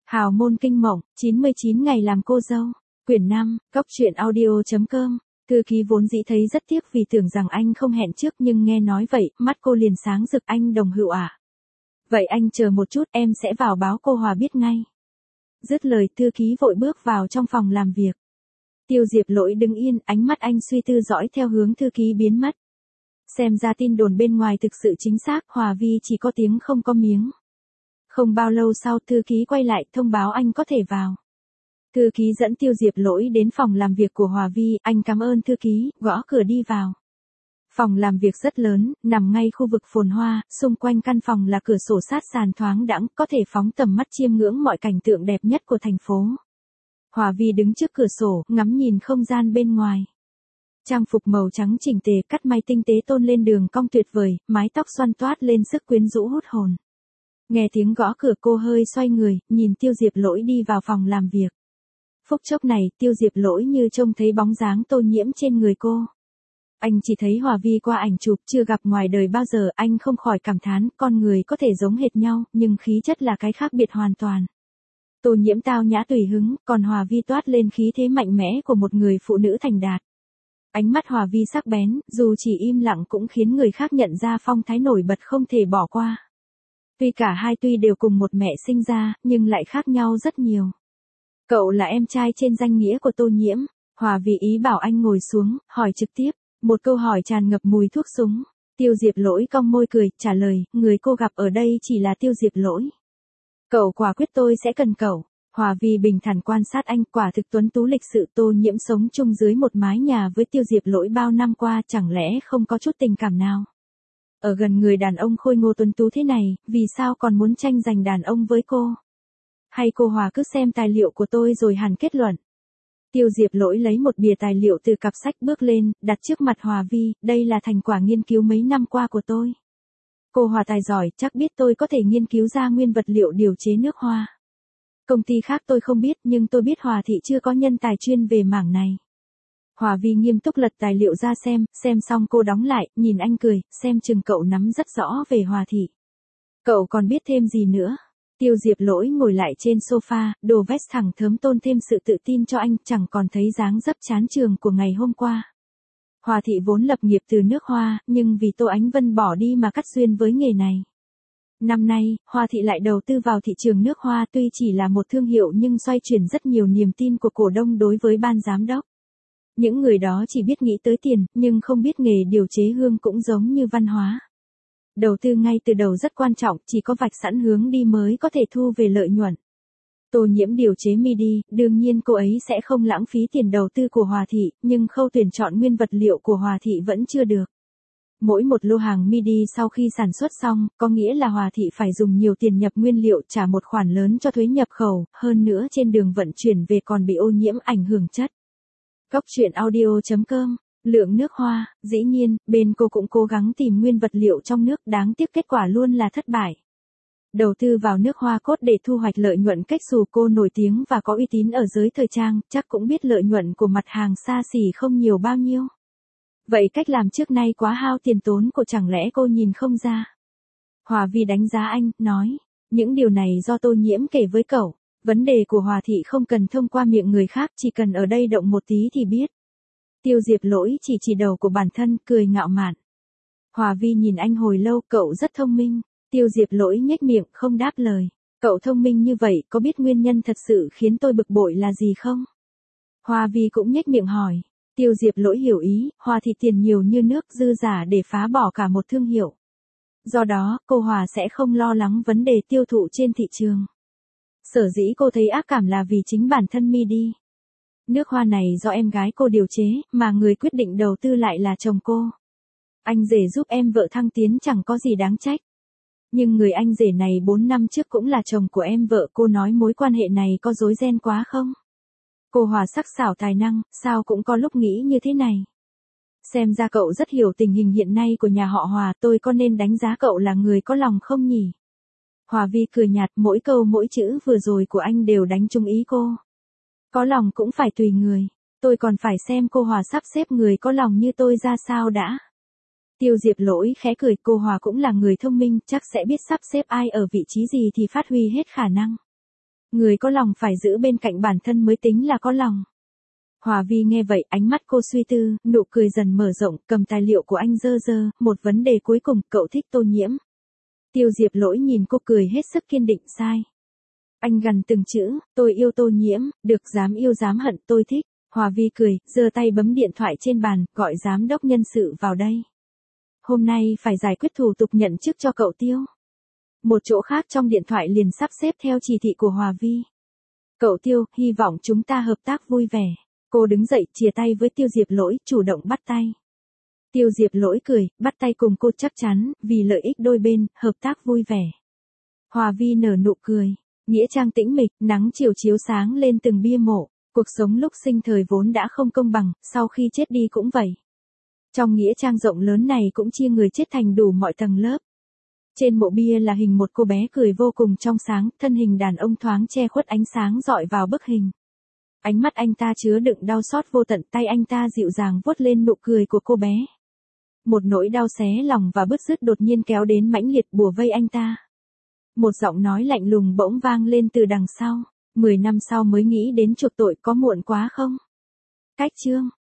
Hào môn kinh mộng, 99 ngày làm cô dâu. Quyển 5, cóc truyện audio.com. Thư ký vốn dĩ thấy rất tiếc vì tưởng rằng anh không hẹn trước, nhưng nghe nói vậy, mắt cô liền sáng rực. Anh Đồng Hữu à? Vậy anh chờ một chút, em sẽ vào báo cô Hòa biết ngay. Dứt lời, thư ký vội bước vào trong phòng làm việc. Tiêu Diệp Lỗi đứng yên, ánh mắt anh suy tư dõi theo hướng thư ký biến mất. Xem ra tin đồn bên ngoài thực sự chính xác, Hòa Vi chỉ có tiếng không có miếng. Không bao lâu sau, thư ký quay lại thông báo anh có thể vào. Thư ký dẫn Tiêu Diệp Lỗi đến phòng làm việc của Hòa Vi, anh cảm ơn thư ký, gõ cửa đi vào. Phòng làm việc rất lớn, nằm ngay khu vực phồn hoa, xung quanh căn phòng là cửa sổ sát sàn thoáng đãng, có thể phóng tầm mắt chiêm ngưỡng mọi cảnh tượng đẹp nhất của thành phố. Hòa Vi đứng trước cửa sổ, ngắm nhìn không gian bên ngoài. Trang phục màu trắng chỉnh tề, cắt may tinh tế tôn lên đường cong tuyệt vời, mái tóc xoăn toát lên sức quyến rũ hút hồn. Nghe tiếng gõ cửa, cô hơi xoay người, nhìn Tiêu Diệp Lỗi đi vào phòng làm việc. Phút chốc này, Tiêu Diệp Lỗi như trông thấy bóng dáng Tô Nhiễm trên người cô. Anh chỉ thấy Hòa Vi qua ảnh chụp, chưa gặp ngoài đời bao giờ, anh không khỏi cảm thán, con người có thể giống hệt nhau, nhưng khí chất là cái khác biệt hoàn toàn. Tô Nhiễm tao nhã tùy hứng, còn Hòa Vi toát lên khí thế mạnh mẽ của một người phụ nữ thành đạt. Ánh mắt Hòa Vi sắc bén, dù chỉ im lặng cũng khiến người khác nhận ra phong thái nổi bật không thể bỏ qua. Cả hai tuy đều cùng một mẹ sinh ra, nhưng lại khác nhau rất nhiều. Cậu là em trai trên danh nghĩa của Tô Nhiễm. Hòa Vi ý bảo anh ngồi xuống, hỏi trực tiếp. Một câu hỏi tràn ngập mùi thuốc súng. Tiêu Diệp Lỗi cong môi cười, trả lời, người cô gặp ở đây chỉ là Tiêu Diệp Lỗi. Cậu quả quyết tôi sẽ cần cậu. Hòa Vi bình thản quan sát anh, quả thực tuấn tú lịch sự. Tô Nhiễm sống chung dưới một mái nhà với Tiêu Diệp Lỗi bao năm qua, chẳng lẽ không có chút tình cảm nào? Ở gần người đàn ông khôi ngô tuấn tú thế này, vì sao còn muốn tranh giành đàn ông với cô? Hay cô Hòa cứ xem tài liệu của tôi rồi hẳn kết luận? Tiêu Diệp Lỗi lấy một bìa tài liệu từ cặp sách bước lên, đặt trước mặt Hòa Vi, đây là thành quả nghiên cứu mấy năm qua của tôi. Cô Hòa tài giỏi, chắc biết tôi có thể nghiên cứu ra nguyên vật liệu điều chế nước hoa. Công ty khác tôi không biết, nhưng tôi biết Hòa thị chưa có nhân tài chuyên về mảng này. Hòa Vi nghiêm túc lật tài liệu ra xem xong cô đóng lại, nhìn anh cười, xem chừng cậu nắm rất rõ về Hòa thị. Cậu còn biết thêm gì nữa? Tiêu Diệp Lỗi ngồi lại trên sofa, đồ vest thẳng thớm tôn thêm sự tự tin cho anh, chẳng còn thấy dáng dấp chán trường của ngày hôm qua. Hòa thị vốn lập nghiệp từ nước hoa, nhưng vì Tô Ánh Vân bỏ đi mà cắt duyên với nghề này. Năm nay, Hòa thị lại đầu tư vào thị trường nước hoa, tuy chỉ là một thương hiệu nhưng xoay chuyển rất nhiều niềm tin của cổ đông đối với ban giám đốc. Những người đó chỉ biết nghĩ tới tiền, nhưng không biết nghề điều chế hương cũng giống như văn hóa. Đầu tư ngay từ đầu rất quan trọng, chỉ có vạch sẵn hướng đi mới có thể thu về lợi nhuận. Tô Nhiễm điều chế midi, đương nhiên cô ấy sẽ không lãng phí tiền đầu tư của Hòa thị, nhưng khâu tuyển chọn nguyên vật liệu của Hòa thị vẫn chưa được. Mỗi một lô hàng midi sau khi sản xuất xong, có nghĩa là Hòa thị phải dùng nhiều tiền nhập nguyên liệu, trả một khoản lớn cho thuế nhập khẩu, hơn nữa trên đường vận chuyển về còn bị ô nhiễm ảnh hưởng chất. cóc truyện audio.com. Lượng nước hoa, dĩ nhiên, bên cô cũng cố gắng tìm nguyên vật liệu trong nước, đáng tiếc kết quả luôn là thất bại. Đầu tư vào nước hoa cốt để thu hoạch lợi nhuận cách xù, cô nổi tiếng và có uy tín ở giới thời trang, chắc cũng biết lợi nhuận của mặt hàng xa xỉ không nhiều bao nhiêu. Vậy cách làm trước nay quá hao tiền tốn của, chẳng lẽ cô nhìn không ra? Hòa Vi đánh giá anh, nói, những điều này do Tô Nhiễm kể với cậu, vấn đề của Hòa thị không cần thông qua miệng người khác, chỉ cần ở đây động một tí thì biết. Tiêu Diệp Lỗi chỉ đầu của bản thân, cười ngạo mạn. Hòa Vi nhìn anh hồi lâu, cậu rất thông minh. Tiêu Diệp Lỗi nhếch miệng, không đáp lời. Cậu thông minh như vậy, có biết nguyên nhân thật sự khiến tôi bực bội là gì không? Hòa Vi cũng nhếch miệng hỏi. Tiêu Diệp Lỗi hiểu ý, Hòa thị tiền nhiều như nước, dư giả để phá bỏ cả một thương hiệu. Do đó, cô Hòa sẽ không lo lắng vấn đề tiêu thụ trên thị trường. Sở dĩ cô thấy ác cảm là vì chính bản thân midi. Nước hoa này do em gái cô điều chế, mà người quyết định đầu tư lại là chồng cô. Anh rể giúp em vợ thăng tiến chẳng có gì đáng trách. Nhưng người anh rể này 4 năm trước cũng là chồng của em vợ, cô nói mối quan hệ này có rối ren quá không? Cô Hòa sắc sảo tài năng, sao cũng có lúc nghĩ như thế này. Xem ra cậu rất hiểu tình hình hiện nay của nhà họ Hòa, tôi có nên đánh giá cậu là người có lòng không nhỉ? Hòa Vi cười nhạt, mỗi câu mỗi chữ vừa rồi của anh đều đánh trúng ý cô. Có lòng cũng phải tùy người, tôi còn phải xem cô Hòa sắp xếp người có lòng như tôi ra sao đã. Tiêu Diệp Lỗi khẽ cười, cô Hòa cũng là người thông minh, chắc sẽ biết sắp xếp ai ở vị trí gì thì phát huy hết khả năng. Người có lòng phải giữ bên cạnh bản thân mới tính là có lòng. Hòa Vi nghe vậy, ánh mắt cô suy tư, nụ cười dần mở rộng, cầm tài liệu của anh dơ dơ, một vấn đề cuối cùng, cậu thích Tô Nhiễm. Tiêu Diệp Lỗi nhìn cô cười hết sức kiên định, sai. Anh gằn từng chữ, tôi yêu Tô Nhiễm, được dám yêu dám hận, tôi thích. Hòa Vi cười, giơ tay bấm điện thoại trên bàn, gọi giám đốc nhân sự vào đây. Hôm nay phải giải quyết thủ tục nhận chức cho cậu Tiêu. Một chỗ khác trong điện thoại liền sắp xếp theo chỉ thị của Hòa Vi. Cậu Tiêu, hy vọng chúng ta hợp tác vui vẻ. Cô đứng dậy, chìa tay với Tiêu Diệp Lỗi, chủ động bắt tay. Tiêu Diệp Lỗi cười, bắt tay cùng cô chắc chắn, vì lợi ích đôi bên, hợp tác vui vẻ. Hòa Vi nở nụ cười. Nghĩa trang tĩnh mịch, nắng chiều chiếu sáng lên từng bia mộ. Cuộc sống lúc sinh thời vốn đã không công bằng, sau khi chết đi cũng vậy. Trong nghĩa trang rộng lớn này cũng chia người chết thành đủ mọi tầng lớp. Trên mộ bia là hình một cô bé cười vô cùng trong sáng, thân hình đàn ông thoáng che khuất ánh sáng rọi vào bức hình. Ánh mắt anh ta chứa đựng đau xót vô tận, tay anh ta dịu dàng vuốt lên nụ cười của cô bé. Một nỗi đau xé lòng và bứt rứt đột nhiên kéo đến mãnh liệt bủa vây anh ta. Một giọng nói lạnh lùng bỗng vang lên từ đằng sau. 10 năm sau mới nghĩ đến chuộc tội có muộn quá không? Cách chương